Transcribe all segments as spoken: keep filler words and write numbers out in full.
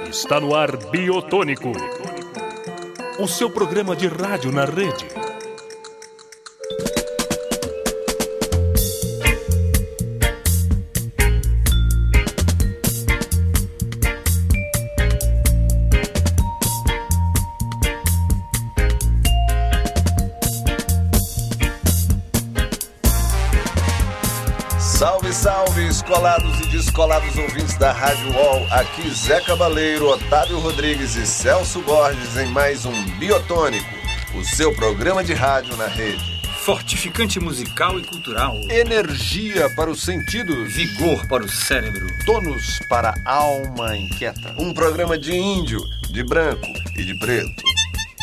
Está no ar Biotônico, o seu programa de rádio na rede. Salve, salve, escolados e descolados ouvintes da Rádio U O L. Aqui Zé Cabaleiro, Otávio Rodrigues e Celso Borges em mais um Biotônico, o seu programa de rádio na rede. Fortificante musical e cultural. Energia para os sentidos. Vigor para o cérebro. Tônus para a alma inquieta. Um programa de índio, de branco e de preto.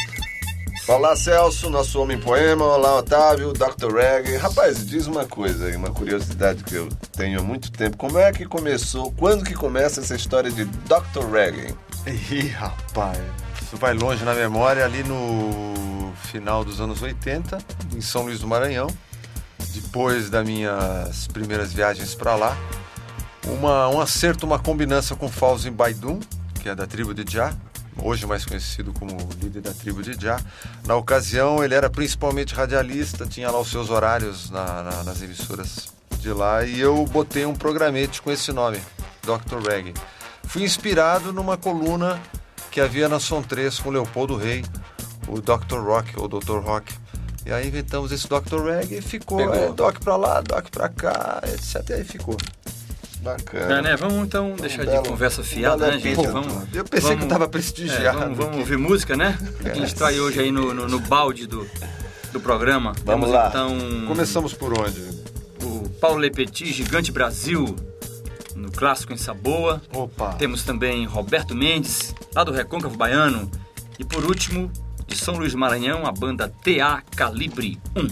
Olá, Celso, nosso homem poema. Olá, Otávio, doutor Reggae. Rapaz, diz uma coisa aí, uma curiosidade que eu tenho há muito tempo. Como é que começou, quando que começa essa história de doutor Reggae? Ih, rapaz, isso vai longe na memória, ali no final dos anos oitenta, em São Luís do Maranhão. Depois das minhas primeiras viagens para lá, uma, um acerto, uma combinança com Fauzi Baidun, que é da tribo de Jah, hoje mais conhecido como líder da tribo de Jah. Na ocasião, ele era principalmente radialista, tinha lá os seus horários na, na, nas emissoras de lá, e eu botei um programete com esse nome, doutor Reggae. Fui inspirado numa coluna que havia na Som três com Leopoldo Rei, o doutor Rock, ou doutor Rock. E aí inventamos esse doutor Reggae e ficou, é, Doc pra lá, Doc pra cá, etcétera. E aí ficou. Bacana. É, né? Vamos então deixar um de belo, conversa fiada, um né, gente? Pô, vamos, eu pensei vamos, que eu tava prestigiado. É, vamos, vamos ouvir música, né? É. A gente está aí hoje aí no, no, no balde do, do programa. Vamos Temos, lá. Então, começamos por onde? O Paulo Le Petit, Gigante Brasil, no clássico Em Saboa. Opa. Temos também Roberto Mendes, lá do Recôncavo Baiano. E por último, de São Luís do Maranhão, a banda T A Calibre um.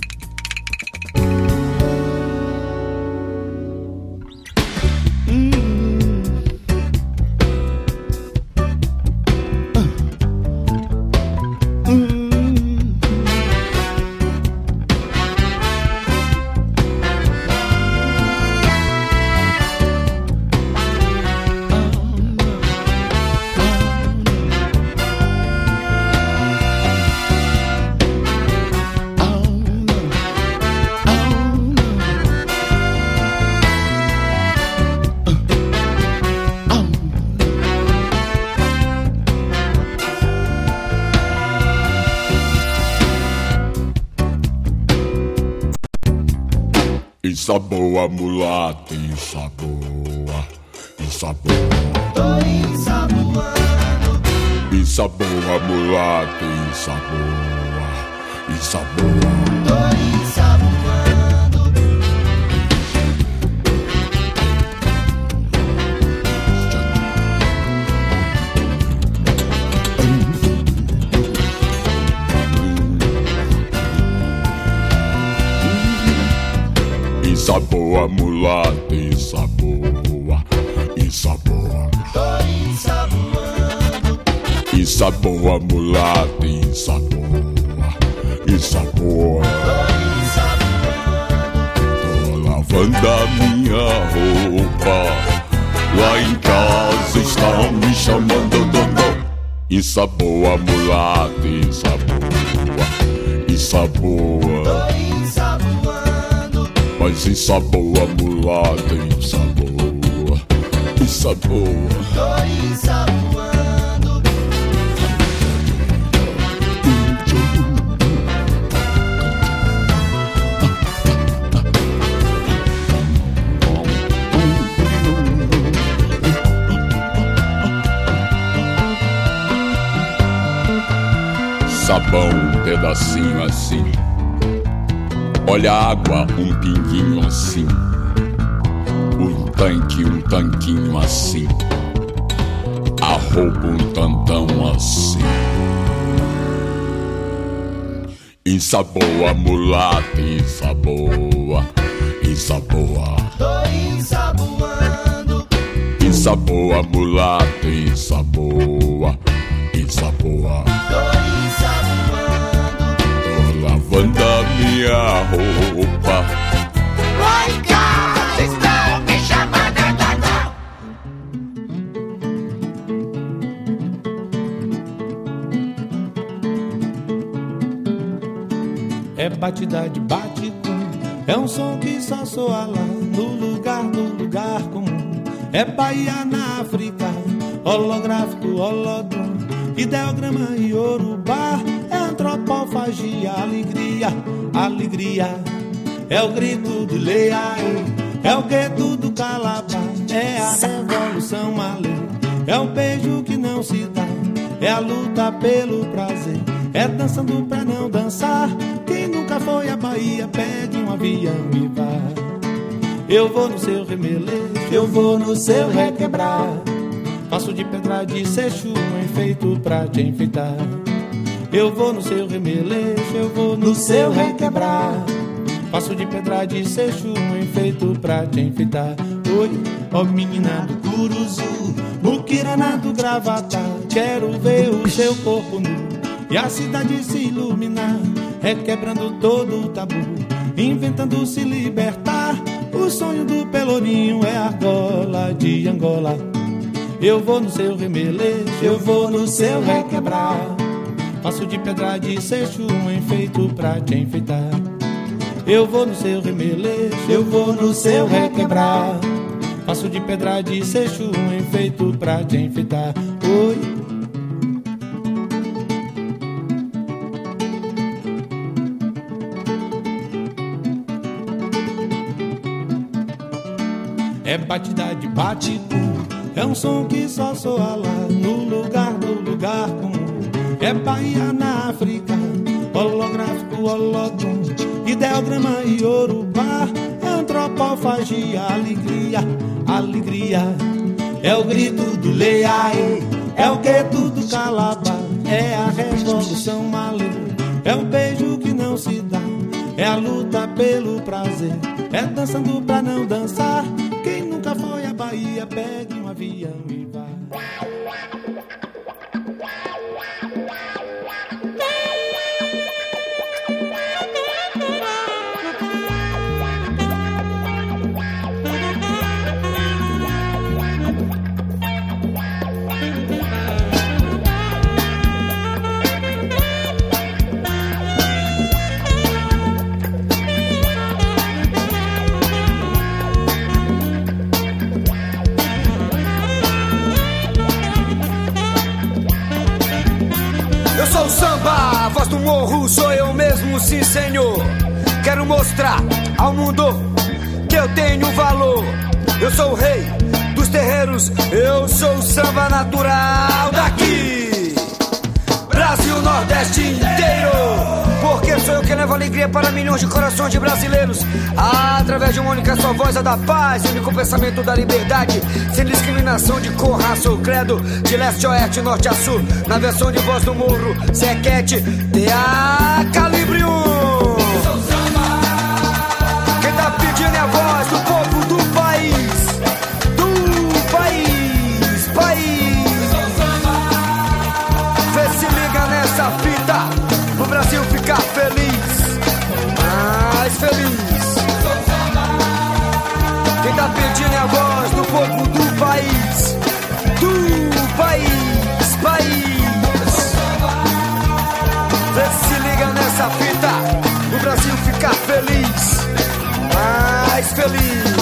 Isso boa, mulata, isso boa, isso boa. Tô ensaboando. Isso boa, mulata, isso boa, isso boa. Tô ensaboando. Isso boa, mulata, isso boa, isso boa. Tô ensaboando. Isso boa, mulata, isso boa, isso boa. Tô ensaboando. Tô lavando a minha roupa, lá em casa estão me chamando dodô. Isso boa, mulata, isso boa, isso boa. Tô ensaboando. Mas isso boa, mulata, isso boa, isso boa. Tô ensaboando. Sabão, um pedacinho assim. Olha a água, um pinguinho assim. Um tanque, um tanquinho assim. A roupa, um tantão assim. Isso boa, mulata, isso boa, isso boa. Tô ensaboando. Isso boa, mulata, isso boa, isso boa. Tô ensaboando. Tô lavando a minha roupa. Lá em casa estão me chamando. batida de bate-cum, é um som que só soa lá no lugar, no lugar comum. É Bahia na África, holográfico, holodum, ideograma e Yorubá. É antropofagia, alegria, alegria. É o grito do Leaê, é o gueto do Calabar. É a revolução malê, é o beijo que não se dá. É a luta pelo prazer, é dançando pra não dançar. Quem nunca foi à Bahia, pegue um avião e vá. Eu vou no seu remeleixo, eu vou no seu requebrar. Faço de pedra de seixo um enfeito pra te enfeitar. Eu vou no seu remeleixo, eu vou no seu requebrar. Faço de pedra de seixo um enfeito pra te enfeitar. Oi, ó menina do Curuzu, muquirana do Gravatá. Quero ver o seu corpo nu e a cidade se iluminar, requebrando todo o tabu, inventando se libertar. O sonho do Pelourinho é a argola de Angola. Eu vou no seu remeleixo, eu vou no seu requebrar. Faço de pedra de seixo um enfeito pra te enfeitar. Eu vou no seu remeleixo, eu vou no seu requebrar. Faço de pedra de seixo um enfeito pra te enfeitar. Oi. É batida de bate-cum, é um som que só soa lá no lugar, no lugar comum. É Bahia na África, holográfico, holodum, ideograma e Yorubá. É antropofagia, alegria, alegria. É o grito do Leaê, é o gueto do Calabar. É a revolução malê, é o beijo que não se dá. É a luta pelo prazer, é dançando pra não dançar. Quem nunca foi à Bahia, pegue um avião e vá. Sou samba, voz do morro, sou eu mesmo, sim senhor. Quero mostrar ao mundo que eu tenho valor. Eu sou o rei dos terreiros, eu sou o samba natural daqui, Brasil, Nordeste inteiro. Porque sou eu que levo alegria para milhões de corações de brasileiros. Através de uma única só voz, a da paz, único pensamento da liberdade, sem discriminação de cor, raça ou credo, de leste a oeste, norte a sul. Na versão de voz do morro, Zequete, T A Calibre um. Quem tá pedindo é a voz do povo do país, do país, país. Vê se liga nessa fita, o Brasil ficar feliz, mais feliz. Quem tá pedindo é a voz do povo do país, do país, país. Vê se liga nessa fita, o Brasil ficar feliz, mais feliz.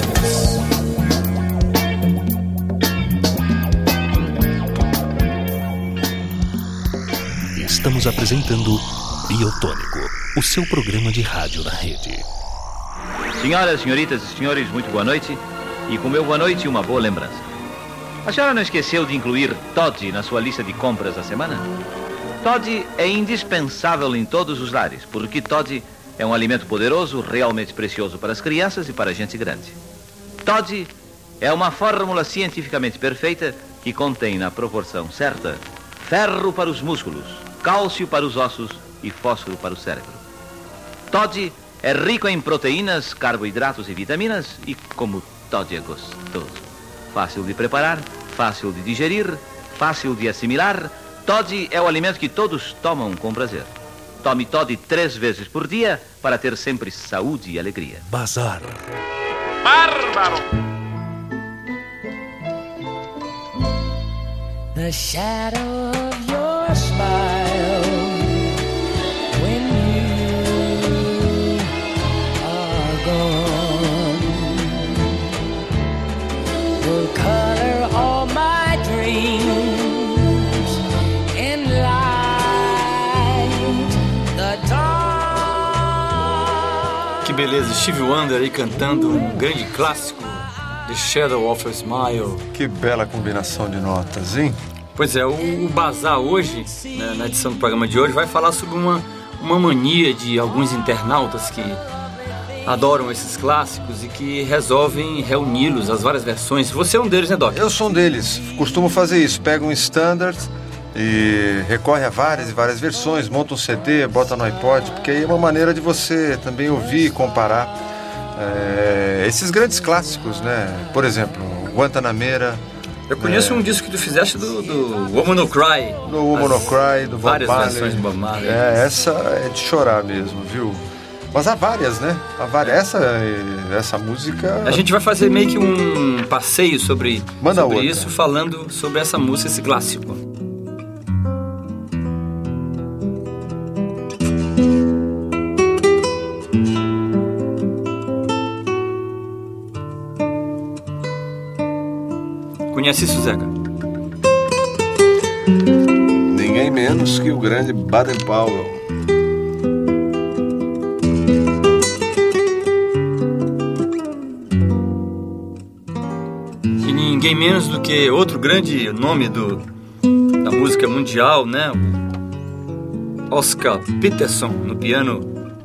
Estamos apresentando Biotônico, o seu programa de rádio na rede. Senhoras, senhoritas e senhores, muito boa noite. E com meu boa noite, uma boa lembrança. A senhora não esqueceu de incluir Toddy na sua lista de compras da semana? Toddy é indispensável em todos os lares, porque Toddy é um alimento poderoso, realmente precioso para as crianças e para a gente grande. Toddy é uma fórmula cientificamente perfeita que contém na proporção certa ferro para os músculos, cálcio para os ossos e fósforo para o cérebro. Toddy é rico em proteínas, carboidratos e vitaminas e, como Toddy é gostoso, fácil de preparar, fácil de digerir, fácil de assimilar, Toddy é o alimento que todos tomam com prazer. Tome Toddy três vezes por dia para ter sempre saúde e alegria. Bazar. Bárbaro! The shadow of your smile when you beleza, Stevie Wonder aí cantando um grande clássico, The Shadow of a Smile. Que bela combinação de notas, hein? Pois é, o, o Bazar hoje, né, na edição do programa de hoje, vai falar sobre uma, uma mania de alguns internautas que adoram esses clássicos e que resolvem reuni-los, as várias versões. Você é um deles, né, Doc? Eu sou um deles, costumo fazer isso, pega um standard e recorre a várias e várias versões, monta um C D, bota no iPod, porque aí é uma maneira de você também ouvir e comparar é, esses grandes clássicos, né? Por exemplo, Guantanamera. Eu conheço é, um disco que tu fizeste do, do Woman No Cry. Do Woman No Cry, do Bob Várias Marley. versões do Bob Marley. É, essa é de chorar mesmo, viu? Mas há várias, né? Há várias. Essa, essa música... A gente vai fazer meio que um passeio sobre, Manda sobre outra. isso, falando sobre essa música, esse clássico. Conhece isso, Zeca? Ninguém menos que o grande Baden Powell. E ninguém menos do que outro grande nome do, da música mundial, né? O Oscar Peterson no piano.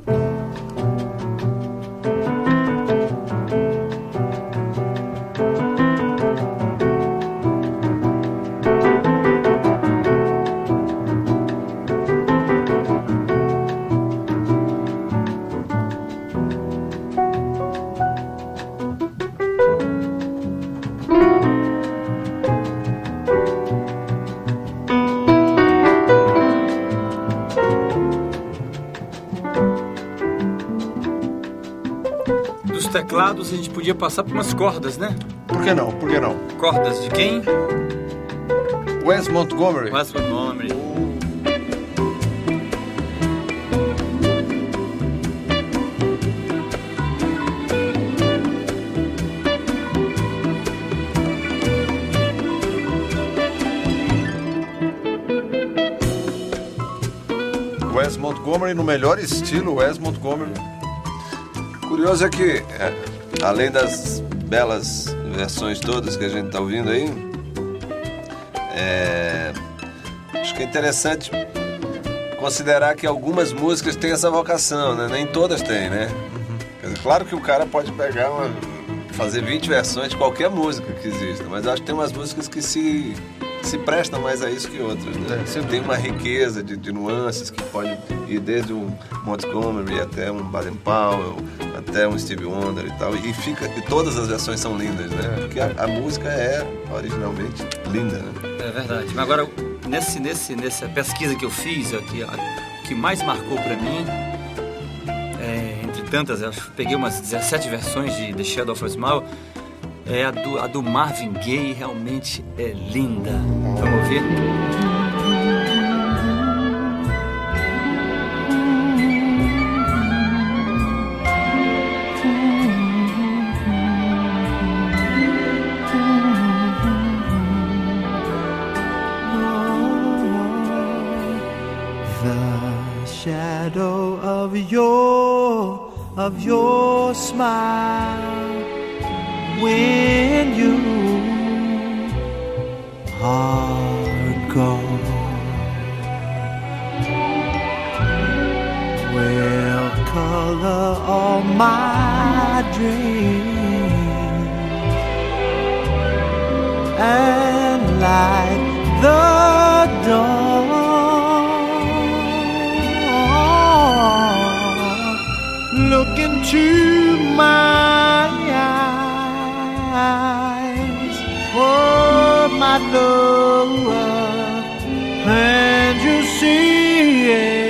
Teclados, a gente podia passar por umas cordas, né? Por que não? Por que não? Cordas de quem? Wes Montgomery. Wes Montgomery. Wes Montgomery no melhor estilo Wes Montgomery. Curioso é que, é, além das belas versões todas que a gente está ouvindo aí, é, acho que é interessante considerar que algumas músicas têm essa vocação, né? Nem todas têm, né? Quer dizer, claro que o cara pode pegar uma, fazer vinte versões de qualquer música que exista, mas acho que tem umas músicas que se, se prestam mais a isso que outras, né? Você tem uma riqueza de, de nuances que pode ir desde um Montgomery até um Baden Powell, até um Stevie Wonder e tal, e, fica, e todas as versões são lindas, né? Porque a, a música é originalmente linda, né? É verdade. Mas agora, nesse, nesse, nessa pesquisa que eu fiz, aqui, o que mais marcou pra mim, é, entre tantas, eu acho que peguei umas dezessete versões de The Shadow of a Smile, é a do, a do Marvin Gaye, realmente é linda. Vamos ouvir? Shadow of your, of your smile when you are gone will color all my dreams and light the dawn. Look into my eyes, oh my love, and you see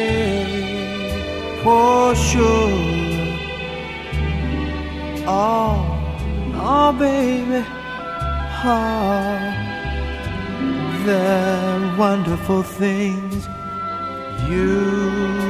it for sure. Oh, oh baby, oh, the wonderful things you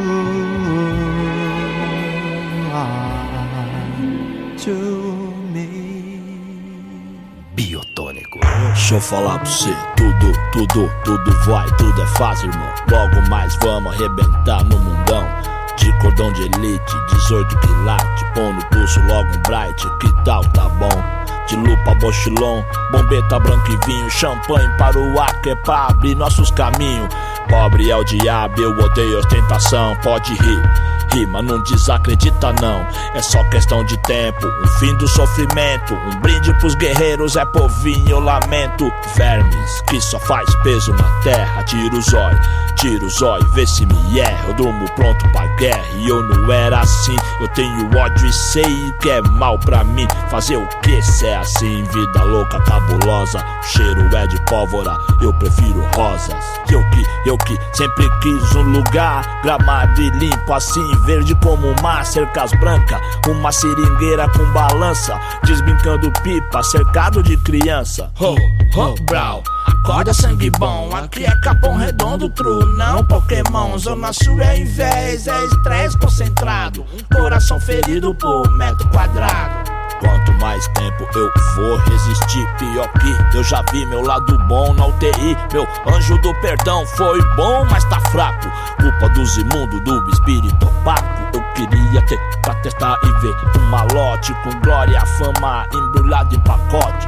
to me. Biotônico. Deixa eu falar pra você, tudo, tudo, tudo vai, tudo é fácil, irmão. Logo mais vamos arrebentar no mundão. de cordão de elite, dezoito quilates, põe no pulso logo um bright, que tal, tá bom? De lupa, bochilon, bombeta, branco e vinho, champanhe para o ar, que é pra abrir nossos caminhos. Pobre é o diabo, eu odeio ostentação, pode rir, rima, não desacredita não, é só questão de tempo, um fim do sofrimento, um brinde pros guerreiros, é povinho, eu lamento. Vermes, que só faz peso na terra, tira o zóio, tira o zóio, vê se me erra, eu durmo pronto pra guerra, e eu não era assim, eu tenho ódio e sei que é mal pra mim, fazer o que se é assim, vida louca, cabulosa, o cheiro é de pólvora, eu prefiro rosas, eu que, eu que sempre quis um lugar gramado e limpo assim, verde como o mar, cercas brancas, uma seringueira com balança, desbrincando pipa, cercado de criança. Ho, ho, brau, acorda sangue bom, aqui é Capão Redondo, true, não Pokémon, zona sul é inveja, é estresse concentrado, coração ferido por metro quadrado. Quanto mais tempo eu vou resistir, pior que eu já vi meu lado bom na U T I. Meu anjo do perdão foi bom, mas tá fraco, culpa dos imundos, do espírito opaco. Eu queria ter pra testar e ver um malote com glória, fama embrulhado em pacote.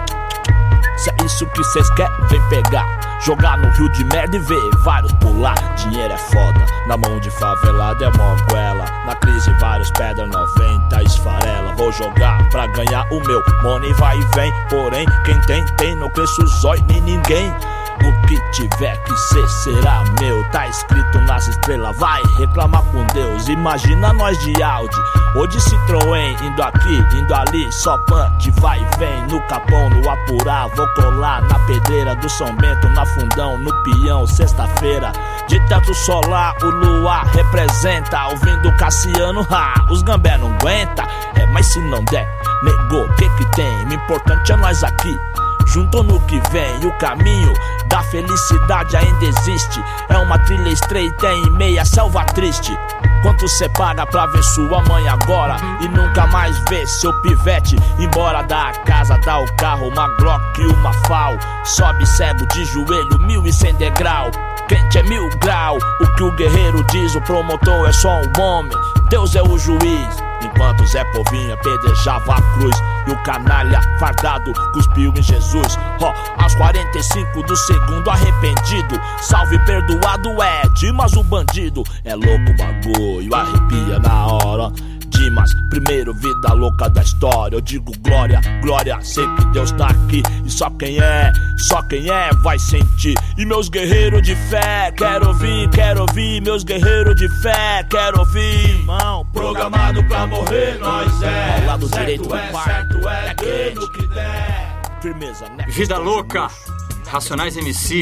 Se é isso que cês querem, vem pegar, jogar no rio de merda e ver vários pular. Dinheiro é foda, na mão de favelado é moguela, na crise vários pedra noventa esfarela. Vou jogar pra ganhar o meu, money vai e vem, porém quem tem, tem, não cresce o zóio nem ninguém. O que tiver que ser será meu, tá escrito nas estrelas, vai reclamar com Deus. Imagina nós de Audi ou de Citroën, indo aqui, indo ali, só punch, vai e vem. No Capão, no Apurá, vou colar na pedreira do São Bento, na Fundão, no Peão, sexta-feira. De teto solar, o luar representa, ouvindo Cassiano, ha, os gambé não aguenta. É, mas se não der, negou, o que que tem? O importante é nós aqui, junto no que vem, o caminho da felicidade ainda existe. É uma trilha estreita em meia selva triste. Quanto cê paga pra ver sua mãe agora e nunca mais ver seu pivete embora da casa, dá o carro, uma Glock e uma Fal. Sobe cego de joelho, mil e cem degrau. Quente é mil grau, o que o guerreiro diz, o promotor é só um homem, Deus é o juiz. Enquanto Zé Povinho apedrejava a cruz e o canalha fardado cuspiu em Jesus. Ó, oh, aos quarenta e cinco do segundo arrependido, salve perdoado é Dimas o bandido. É louco o bagulho, arrepia na hora. Dimas, primeiro vida louca da história. Eu digo glória, glória, sei que Deus tá aqui. E só quem é, só quem é vai sentir. E meus guerreiros de fé, quero ouvir, quero ouvir. Meus guerreiros de fé, quero ouvir. Irmão, programado pra morrer, nós é. Ao lado certo direito é, do certo é, é quente que der. Firmeza, né? Vida louca, Racionais M C.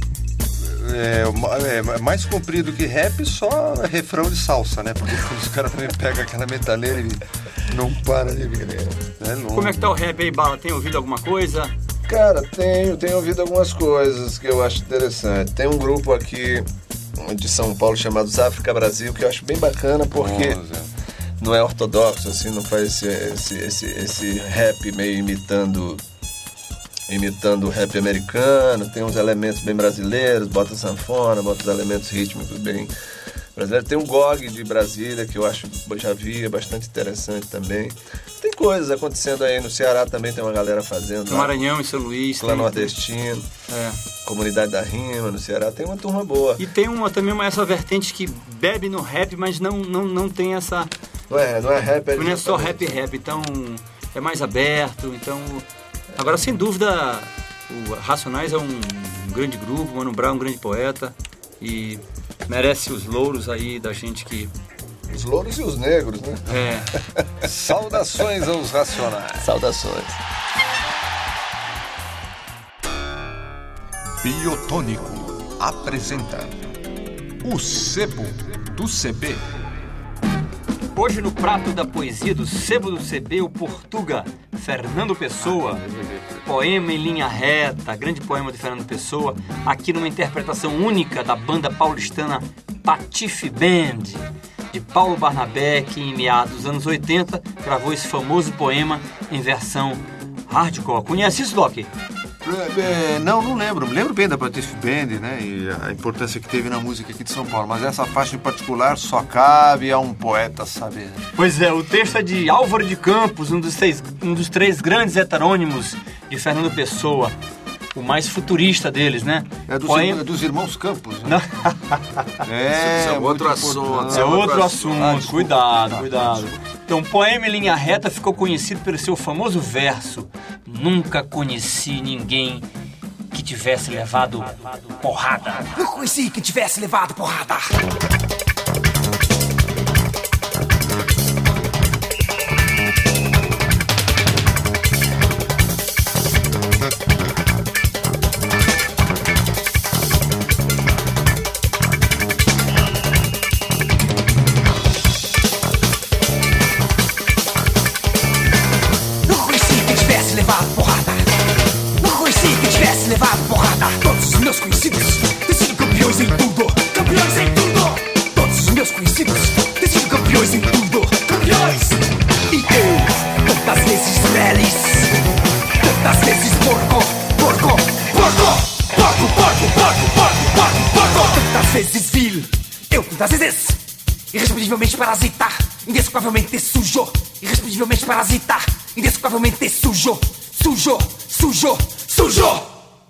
É, é mais comprido que rap, só refrão de salsa, né? Porque os caras também pegam aquela metaleira e não para de vir. É Como é que tá o rap aí, Bala? Tem ouvido alguma coisa? Cara, tenho, tenho ouvido algumas coisas que eu acho interessante. Tem um grupo aqui de São Paulo chamado África Brasil, que eu acho bem bacana, porque Nossa. não é ortodoxo, assim, não faz esse, esse, esse, esse rap meio imitando... imitando o rap americano, tem uns elementos bem brasileiros, bota sanfona, bota os elementos rítmicos bem brasileiros. Tem um G O G de Brasília, que eu acho, já vi, é bastante interessante também. Tem coisas acontecendo aí no Ceará também, tem uma galera fazendo. No Maranhão e São Luís. Clã Nordestino, é. Comunidade da Rima, no Ceará, tem uma turma boa. E tem uma, também uma, essa vertente que bebe no rap, mas não, não, não tem essa... Não é, não é rap. É não é só rap, rap, então é mais aberto, então... Agora, sem dúvida, o Racionais é um, um grande grupo, Mano Brown é um grande poeta e merece os louros aí da gente que... Os louros e os negros, né? É. Saudações aos Racionais. Saudações. Biotônico apresenta o Sebo do C B. Hoje no prato da poesia do Sebo do C B, o Portuga, Fernando Pessoa. Poema em linha reta, grande poema de Fernando Pessoa, aqui numa interpretação única da banda paulistana Patife Band, de Paulo Barnabé, que em meados dos anos oitenta gravou esse famoso poema em versão hardcore. Conhece isso, Doc? É, não, não lembro. Me lembro bem da Patife Band, né? E a importância que teve na música aqui de São Paulo. Mas essa faixa em particular só cabe a um poeta saber. Pois é, o texto é de Álvaro de Campos, um dos três, um dos três grandes heterônimos de Fernando Pessoa. O mais futurista deles, né? É dos, Poema... é dos irmãos Campos, né? Não. É, Isso é outro muito assunto. importante. É outro assunto, Ah, desculpa. cuidado, Tá, cuidado. desculpa. Então, o poema em linha reta ficou conhecido pelo seu famoso verso: nunca conheci ninguém que tivesse levado porrada. Nunca conheci que tivesse levado porrada. Levado porrada, todos os meus conhecidos têm sido campeões em tudo, campeões em tudo. Todos os meus conhecidos têm sido campeões em tudo, campeões. E eu, tantas vezes reles, tantas vezes porco, porco, porco, porco, porco, porco, porco, porco, porco. Tantas vezes vil, eu tantas vezes irresponsivelmente parasita, indesculpavelmente sujo, irresponsivelmente parasita, indesculpavelmente sujo, sujo, sujo, sujo.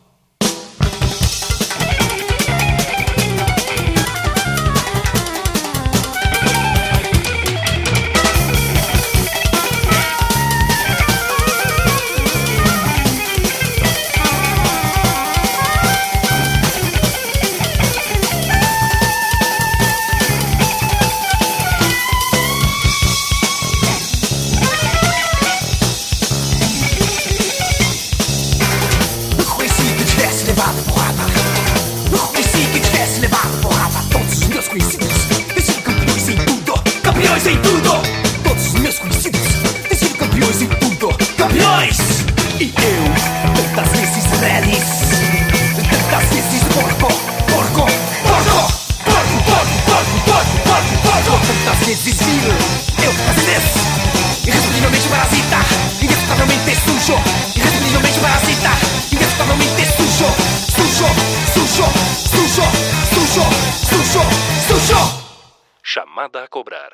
Em tudo, todos os meus conhecidos têm sido campeões em tudo, campeões! E eu, tantas vezes reles, tantas vezes porco, porco, porco, porco, porco, porco, porco, porco, porco, tantas vezes vil, eu tantas vezes irresponsivelmente parasita, indesculpavelmente sujo, irresponsivelmente parasita, indesculpavelmente sujo, sujo, sujo, sujo, sujo, sujo, sujo. Chamada a cobrar.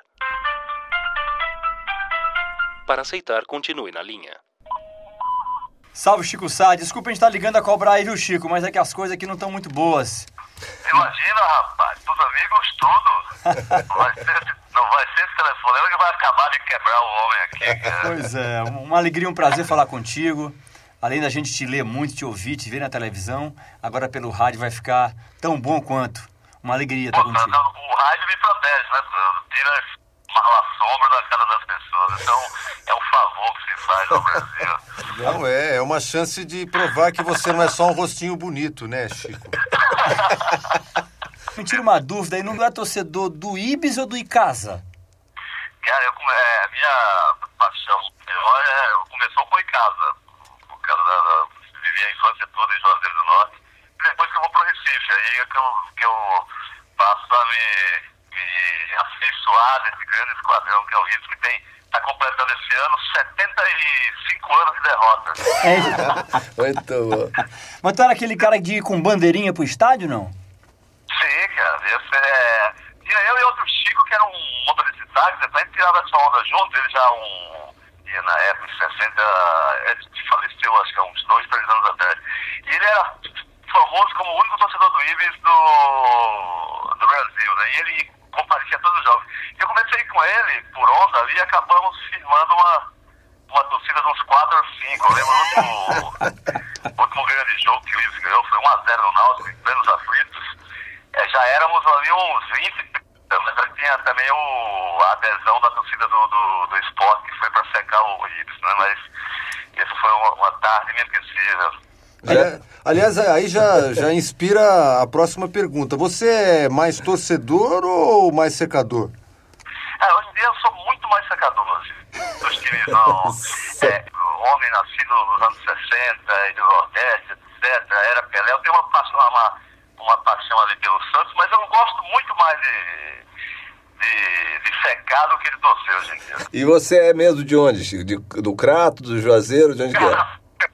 Para aceitar, continue na linha. Salve, Chico Sá. Desculpa a gente estar ligando a cobrar aí, viu, Chico? Mas é que as coisas aqui não estão muito boas. Imagina, rapaz. Os amigos tudo. Não vai ser, não vai ser esse telefonema que vai acabar de quebrar o homem aqui, cara. Pois é. Uma alegria, um prazer falar contigo. Além da gente te ler muito, te ouvir, te ver na televisão, agora pelo rádio vai ficar tão bom quanto. Uma alegria estar contigo. Não, o rádio me protege, né? Tira a sombra da cara das pessoas. Então, é um favor que se faz no Brasil. Não é, é uma chance de provar que você não é só um rostinho bonito, né, Chico? Me tira uma dúvida aí, não é torcedor do Ibis ou do Icasa? Cara, eu, é, minha paixão maior é, começou com o Icasa. Por causa da, da, vivi a infância toda em Juazeiro do Norte. E depois que eu vou pro Recife, aí é que eu, que eu passo a me... me afeiçoar desse grande esquadrão que é o Ibis, que tem, tá completando esse ano setenta e cinco anos de derrota. É. Muito bom. Mas tu era aquele cara de ir com bandeirinha pro estádio, não? Sim, cara. Esse é... Tinha eu e outro Chico, que era um motorista de táxi, a gente tirava essa onda junto, ele já um... E na época, em sessenta, ele faleceu, acho que há uns dois, três anos atrás. E ele era famoso como o único torcedor do Ibis do, do Brasil, né? E ele comparecia a todos os jogos. Eu comecei com ele, por onda ali, e acabamos firmando uma, uma torcida de uns quatro ou cinco. Eu lembro o último, último grande jogo que o Ibis ganhou, foi um a zero no Náutico, em plenos aflitos. É, já éramos ali uns vinte, mas tinha também o, a adesão da torcida do, do, do esporte, que foi para secar o Ibis, né? Mas essa foi uma, uma tarde inesquecível. É, aliás, aí já, já inspira a próxima pergunta. Você é mais torcedor ou mais secador? É, hoje em dia eu sou muito mais secador. Os times não... É, homem nascido nos anos sessenta, e do Nordeste, etcétera. Era Pelé. Eu tenho uma paixão, uma, uma paixão ali pelo Santos, mas eu gosto muito mais de, de, de secar do que de torcer hoje em dia. E você é mesmo de onde, Chico? De, do Crato, do Juazeiro, de onde que é? Existe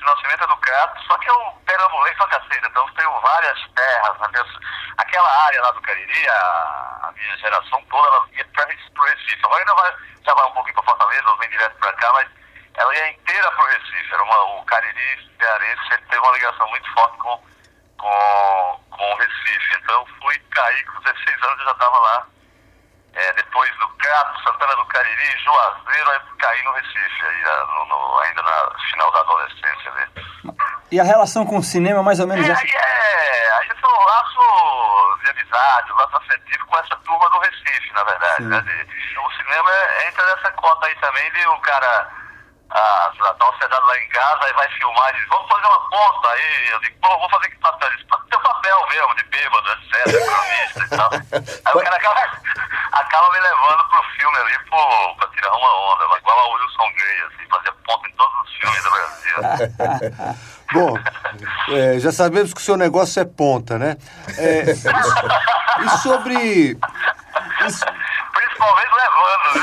de Nascimento é do Crato, só que eu perambulei pra cacete, então eu tenho várias terras, né? Aquela área lá do Cariri, a, a minha geração toda, ela ia pra, pro Recife. Agora ainda vai, já vai um pouquinho pra Fortaleza, ou vem direto pra cá, mas ela ia inteira pro Recife. Era uma, o Cariri cearense sempre teve uma ligação muito forte com, com, com o Recife. Então eu fui cair, com dezesseis anos eu já tava lá. É, depois do Crato, Santana do Cariri, Juazeiro, aí caí no Recife, aí, no, no, ainda no final da adolescência. Né? E a relação com o cinema, mais ou menos? É, essa... aí é, aí eu sou laço de amizade, laço afetivo com essa turma do Recife, na verdade. Né? De, o cinema entra nessa cota aí também de o cara ah, tá hospedado lá em casa, aí vai filmar e diz, vamos fazer uma ponta aí. Eu digo, pô, vou fazer que papel? Ele diz, teu papel mesmo, de bêbado, etcétera, cronista e tal. Aí o cara acaba, acaba me levando pro filme ali, pô, pra tirar uma onda, igual a Wilson Grey, assim, fazer ponta em todos os filmes do Brasil. Bom, é, já sabemos que o seu negócio é ponta, né? É, e sobre... Isso... Principalmente levando,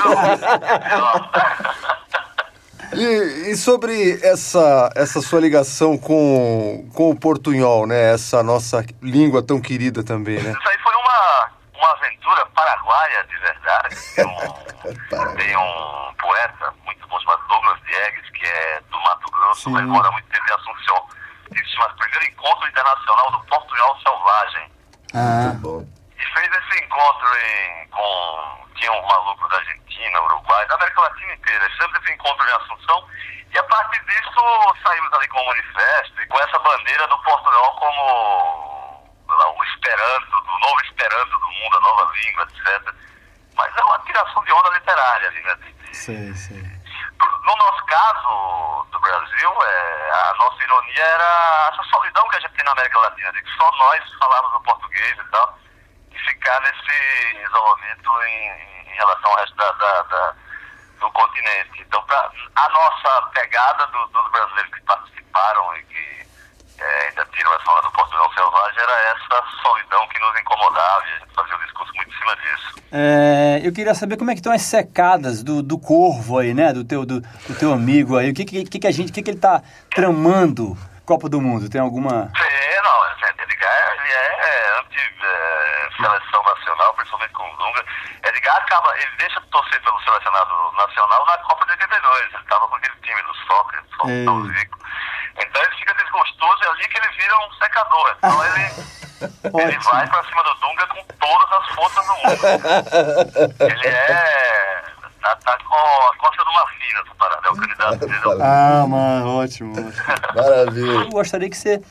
viu? E, e sobre essa, essa sua ligação com, com o portunhol, né? Essa nossa língua tão querida também, né? Isso aí foi uma, uma aventura paraguaia de verdade. Tem um, tem um poeta muito bom chamado Douglas Diegues, que é do Mato Grosso, Sim. mas mora há muito tempo em Assunção. Ele se chama Primeiro Encontro Internacional do Portunhol Selvagem. Ah. Muito bom. E fez esse encontro em, com... Tinha um maluco da Argentina, Uruguai, da América Latina inteira. Sempre esse encontro em Assunção. E a partir disso saímos ali com o manifesto e com essa bandeira do Portunhol como lá, o Esperanto, do novo Esperanto do mundo, a nova língua, etcétera. Mas é uma tiração de onda literária ali, né? Sim, sim. No nosso caso do Brasil, é, a nossa ironia era essa solidão que a gente tem na América Latina, de que só nós falávamos o português e tal, e ficar nesse isolamento em, em relação ao resto da, da, da, do continente. Então, pra, a nossa pegada do, dos brasileiros que participaram e que é, ainda tiram essa onda do Portunhol Selvagem era essa solidão que nos incomodava e a gente fazia um discurso muito em cima disso. É, eu queria saber como é que estão as secadas do, do Corvo aí, né? Do teu, do, do teu amigo aí. O que, que, que a gente, o que, que ele tá tramando Copa do Mundo? Tem alguma... Sim, não, Edgar, ele é anti-seleção é, nacional, principalmente com o Dunga. Edgar acaba, ele deixa de torcer pelo selecionado nacional na Copa de oitenta e dois. Ele estava com aquele time do soccer, do Zico. Então ele fica desgostoso e é ali que ele vira um secador. Então ele, ele vai pra cima do Dunga com todas as forças do mundo. Ele é... Tá, tá com a costa do Marfina, essa parada. É o candidato dele. Ah, mano, ótimo. Maravilha. Eu gostaria que você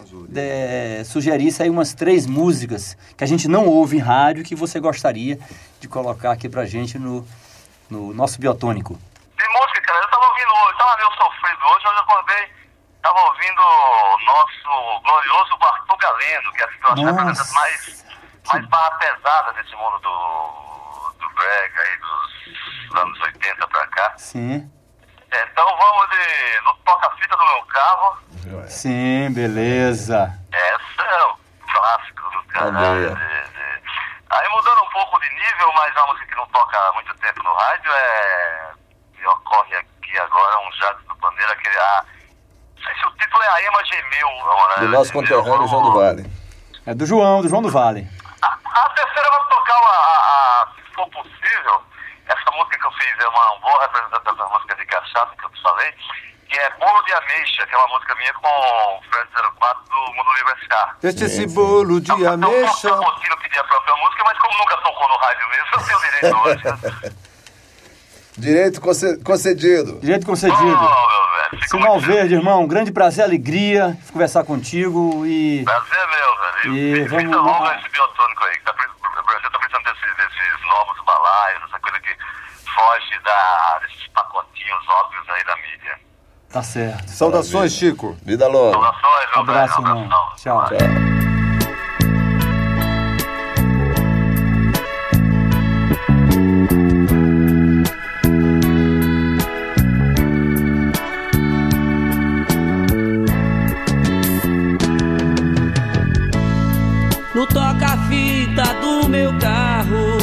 é, sugerisse aí umas três músicas que a gente não ouve em rádio que você gostaria de colocar aqui pra gente no, no nosso biotônico. De música, cara, eu tava ouvindo hoje, tava meio sofrido hoje, hoje eu acordei. Estava ouvindo o nosso glorioso Bartô Galeno, que é uma das representantes mais, mais barra pesada desse mundo do, do brega aí, dos anos oitenta pra cá. Sim. Então vamos de no toca-fita do meu carro. Sim, beleza. Essa é o clássico do caralho. De, de... Aí mudando um pouco de nível, mas uma música que não toca há muito tempo no rádio é... Me ocorre aqui agora um Jato do Bandeira, aquele... Ah, não sei se o título é A Ema Gemeu. Né? Do nosso conterrâneo João do Vale. É do João, do João do Vale. A, a terceira vai tocar, uma, a, a, se for possível, essa música que eu fiz é uma, uma boa representação da música de cachaça que eu te falei, que é Bolo de Ameixa, que é uma música minha com o Fred zero quatro do Mundo Livre S A. Este esse bolo de então, ameixa... Eu não consigo pedir a própria música, mas como nunca tocou no rádio mesmo, eu tenho direito hoje. Direito concedido. Direito concedido. Oh, velho, Sinal Verde, irmão. Um grande prazer, alegria conversar contigo e... Prazer é meu, velho. E, e vamos... vamos... vamos esse biotônico aí. Que tá, o Brasil tá precisando desses, desses novos balaios, essa coisa que foge da, desses pacotinhos óbvios aí da mídia. Tá certo. Saudações, Chico. Vida longa. Saudações, meu abraço, velho. irmão. Tchau. Tchau. No toca-fita do meu carro,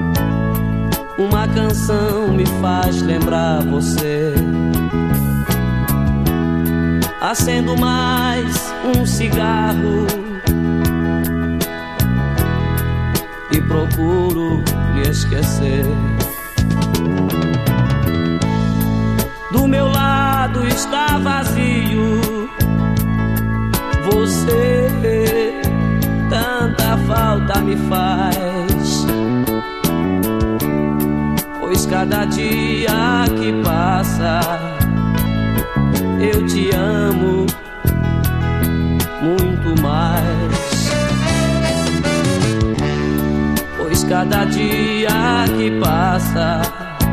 uma canção me faz lembrar você. acendo mais um cigarro e procuro lhe esquecer. Do meu lado está vazio, você tanta falta me faz, pois cada dia que passa eu te amo muito mais, pois cada dia que passa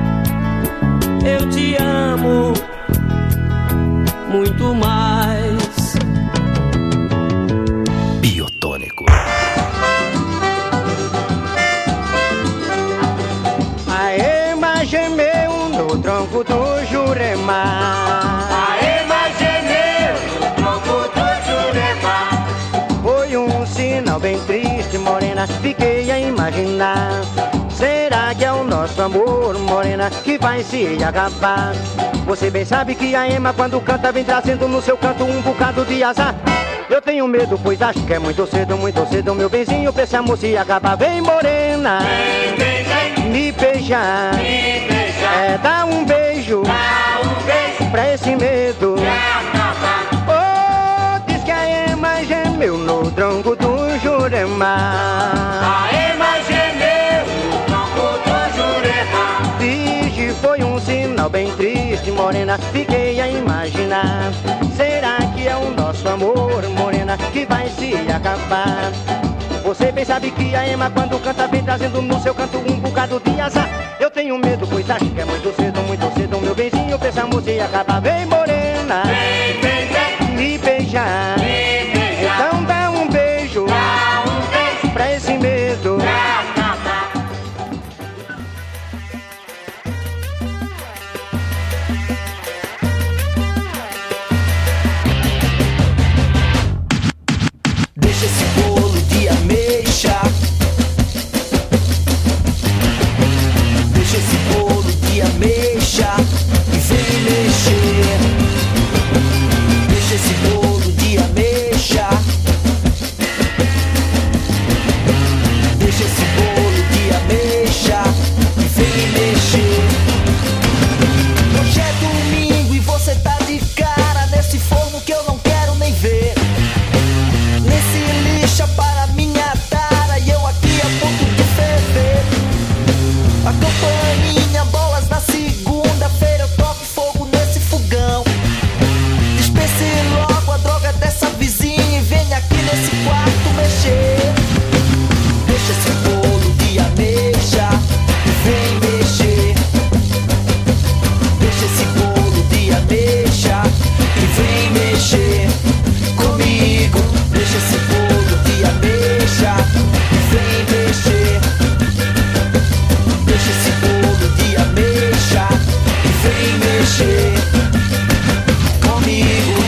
eu te amo muito mais. Biotônico. Aê, mas gemeu no tronco do Jurema. Aê, mas gemeu no tronco do Jurema. Foi um sinal bem triste, morena, fiquei a imaginar. Será que é o nosso amor, morena, que vai se acabar? Você bem sabe que a Ema, quando canta, vem trazendo no seu canto um bocado de azar. Eu tenho medo, pois acho que é muito cedo, muito cedo, meu benzinho, pra esse amor se acabar. Vem, morena, vem, vem, vem. Me beijar, me beijar. É, dá um beijo, dá um beijo pra esse medo acabar. Oh, diz que a Ema gemeu no tronco do Jurema. A Ema gemeu no tronco do Jurema. Vixe, foi um sinal bem triste, morena, fiquei a imaginar. Será que é o nosso amor, morena, que vai se acabar? Você bem sabe que a Ema, quando canta, vem trazendo no seu canto um bocado de azar. Eu tenho medo, pois acho que é muito cedo, muito cedo, meu benzinho, pra essa amor se acabar. Vem, morena, vem, vem, vem. Me beijar, me beijar. Então dá um beijo, dá um beijo pra esse medo acabar. Deixa esse bolo de ameixa, deixa esse bolo de ameixa e vem mexer. Deixa esse bolo de ameixa, deixa esse bolo de ameixa e vem mexer. Hoje é domingo e você tá de cara nesse forno que eu não quero nem ver. Nesse lixa para minha tara e eu aqui a ponto de ferver. A campainha, bolas na segunda-feira, eu toco fogo nesse fogão. Dispense logo a droga dessa vizinha e vem aqui nesse quarto mexer. Deixa esse bolo de ameixa e vem mexer. Deixa esse bolo de ameixa e vem mexer comigo. Deixa esse bolo de ameixa e vem mexer. Deixa esse bolo de ameixa e vem mexer comigo.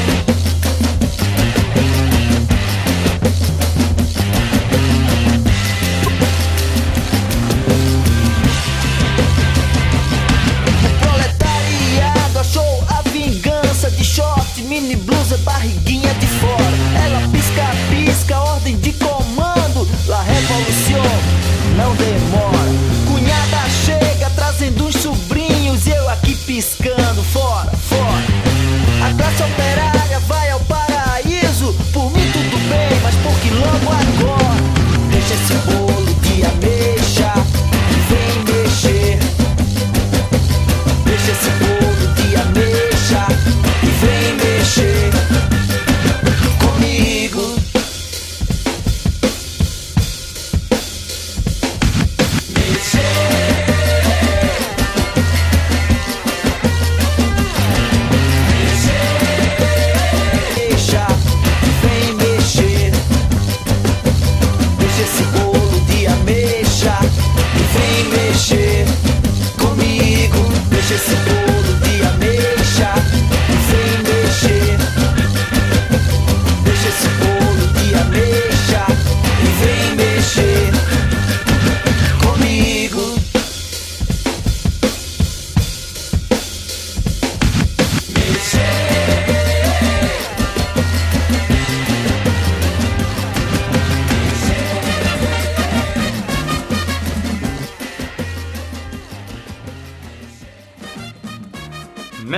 O proletariado achou a vingança de short, mini blusa, barriguinha de fora. Ela pisca, pisca, ordem de comando. La revolução não demora. Cunhada chega trazendo uns sobrinhos e eu aqui piscando. Fora, fora. A classe operária vai ao paraíso. Por mim tudo bem, mas por que logo agora? Deixa esse bolo de ameixa e vem mexer. Deixa esse bolo de ameixa e vem mexer comigo.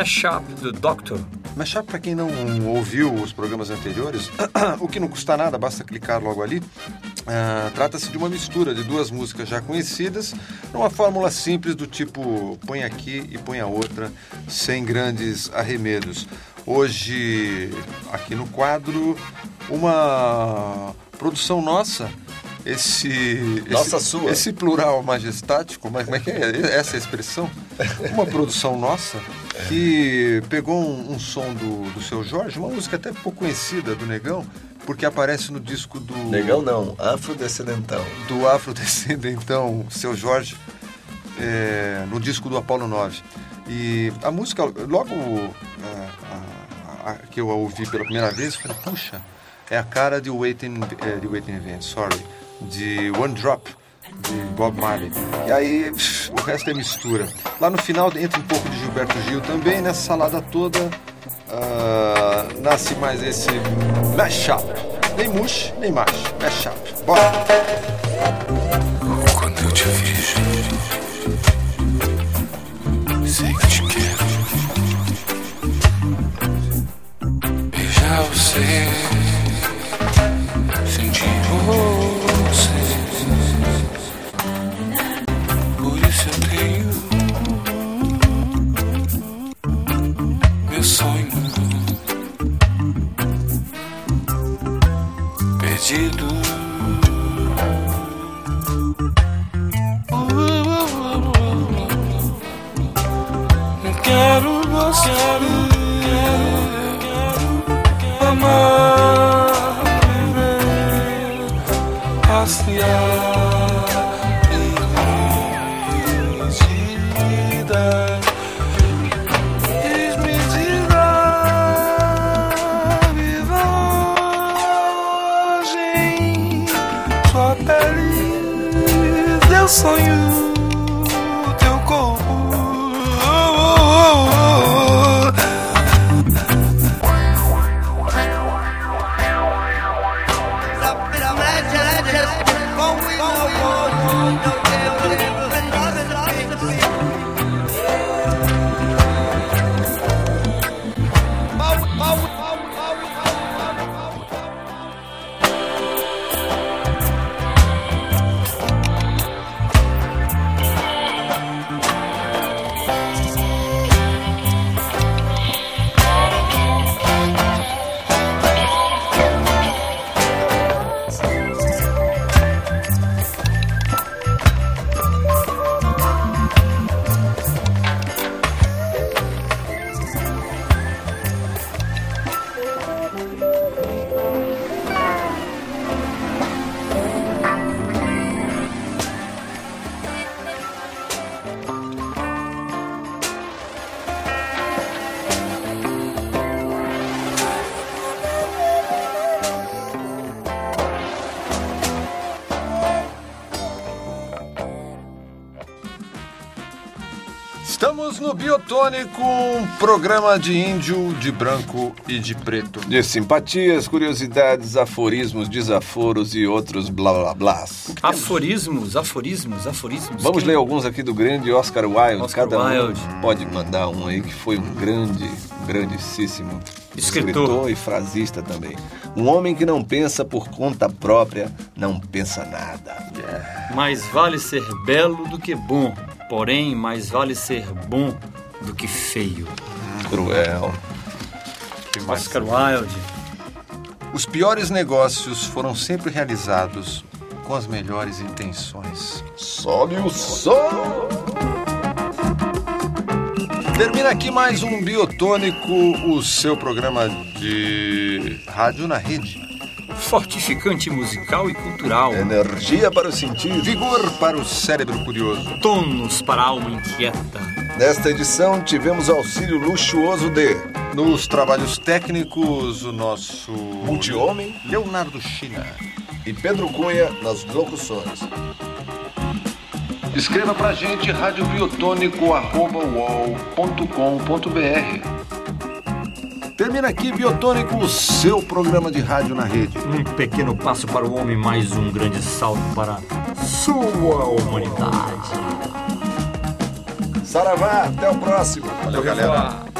Mashup do Doctor. Mashup, para quem não ouviu os programas anteriores, o que não custa nada, basta clicar logo ali. Uh, trata-se de uma mistura de duas músicas já conhecidas, numa fórmula simples do tipo põe aqui e põe a outra, sem grandes arremedos. Hoje, aqui no quadro, uma produção nossa. Esse, Nossa, esse, sua. esse plural majestático, mas como é que é essa expressão? Uma produção nossa que pegou um, um som do, do Seu Jorge, uma música até pouco conhecida do Negão, porque aparece no disco do... Negão não, Afrodescendentão. Do Afrodescendentão, Seu Jorge, é, no disco do Apollo nove. E a música, logo é, a, a, a, que eu a ouvi pela primeira vez, eu falei, puxa, é a cara de Waiting, é, de Waiting Event, sorry, de One Drop, de Bob Marley. E aí, pff, o resto é mistura. Lá no final entra um pouco de Gilberto Gil também, nessa salada toda, uh, nasce mais esse mashup. Nem mush, nem macho, mashup. Bora! Quando eu te vejo, sei que te quero. Beijar você, sentir você. Por isso eu tenho meu sonho perdido. Não quero você, quero amar, passear. Eu sonho teu corpo. Estamos no Biotônico, um programa de índio, de branco e de preto. De simpatias, curiosidades, aforismos, desaforos e outros blá blá blás. Aforismos, aforismos, aforismos. Vamos Quem? ler alguns aqui do grande Oscar Wilde. Oscar Cada Wilde. um pode mandar um aí que foi um grande, grandíssimo Escritor. escritor e frasista também. Um homem que não pensa por conta própria, não pensa nada. Yeah. Mais vale ser belo do que bom. Porém, mais vale ser bom do que feio. Cruel. Oscar Wilde. Os piores negócios foram sempre realizados com as melhores intenções. Sobe o som! Termina aqui mais um Biotônico, o seu programa de rádio na rede. Fortificante musical e cultural. Energia para o sentido. Vigor para o cérebro curioso. Tônus para a alma inquieta. Nesta edição tivemos auxílio luxuoso de... Nos trabalhos técnicos, o nosso... multi-homem, Leonardo China. E Pedro Cunha nas locuções. Escreva pra gente radiobiotônico arroba uol ponto com ponto br. Termina aqui Biotônico, o seu programa de rádio na rede. Um pequeno passo para o homem, mais um grande salto para a sua humanidade. Saravá, até o próximo. Valeu, galera.